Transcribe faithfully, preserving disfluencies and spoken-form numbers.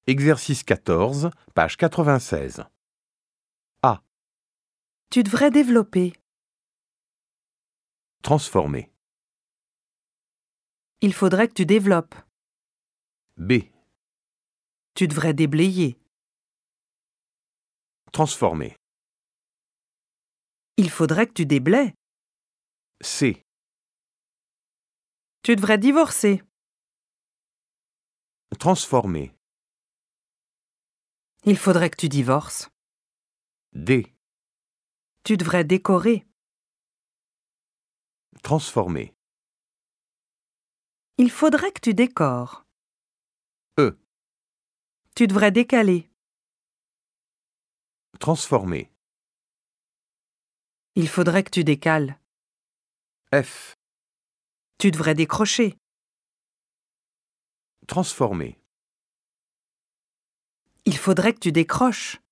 Exercice quatorze, page quatre-vingt-seize. A. Tu devrais développer. Transformer. Il faudrait que tu développes. B. Tu devrais déblayer. Transformer. Il faudrait que tu déblaies. C. Tu devrais divorcer. Transformer. Il faudrait que tu divorces. D. Tu devrais décorer. Transformer. Il faudrait que tu décores. E. Tu devrais décaler. Transformer. Il faudrait que tu décales. F. Tu devrais décrocher. Transformer. Il faudrait que tu décroches.